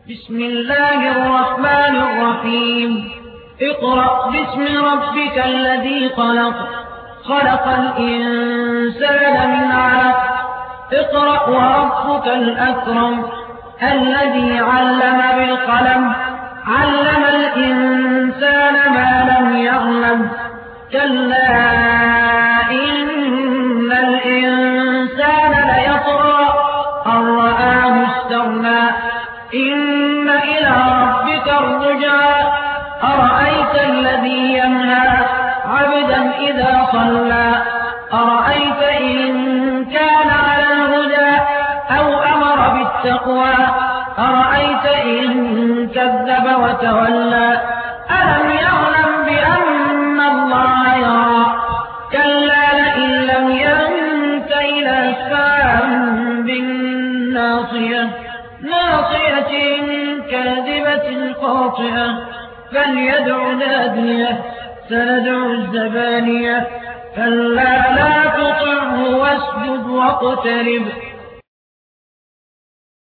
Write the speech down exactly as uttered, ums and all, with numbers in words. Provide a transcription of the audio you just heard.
بسم الله الرحمن الرحيم اقرأ باسم ربك الذي خلق خلق الإنسان من علق اقرأ وربك الأكرم الذي علم بالقلم علم الإنسان ما لم يعلم كلا إن الإنسان ليطغى أن رآه استغنى إن إلى ربك الرجعى أرأيت الذي ينهى عبدا إذا صلى أرأيت إن كان على الهدى أو أمر بالتقوى أرأيت إن كذب وتولى ألم يعلم بأن الله يرى كلا لئن لم ينته لنسفعا بالناصية ناصية كاذبة خاطئة فليدع ناديه سندع الزبانية كلا لا تطعه واسجد واقترب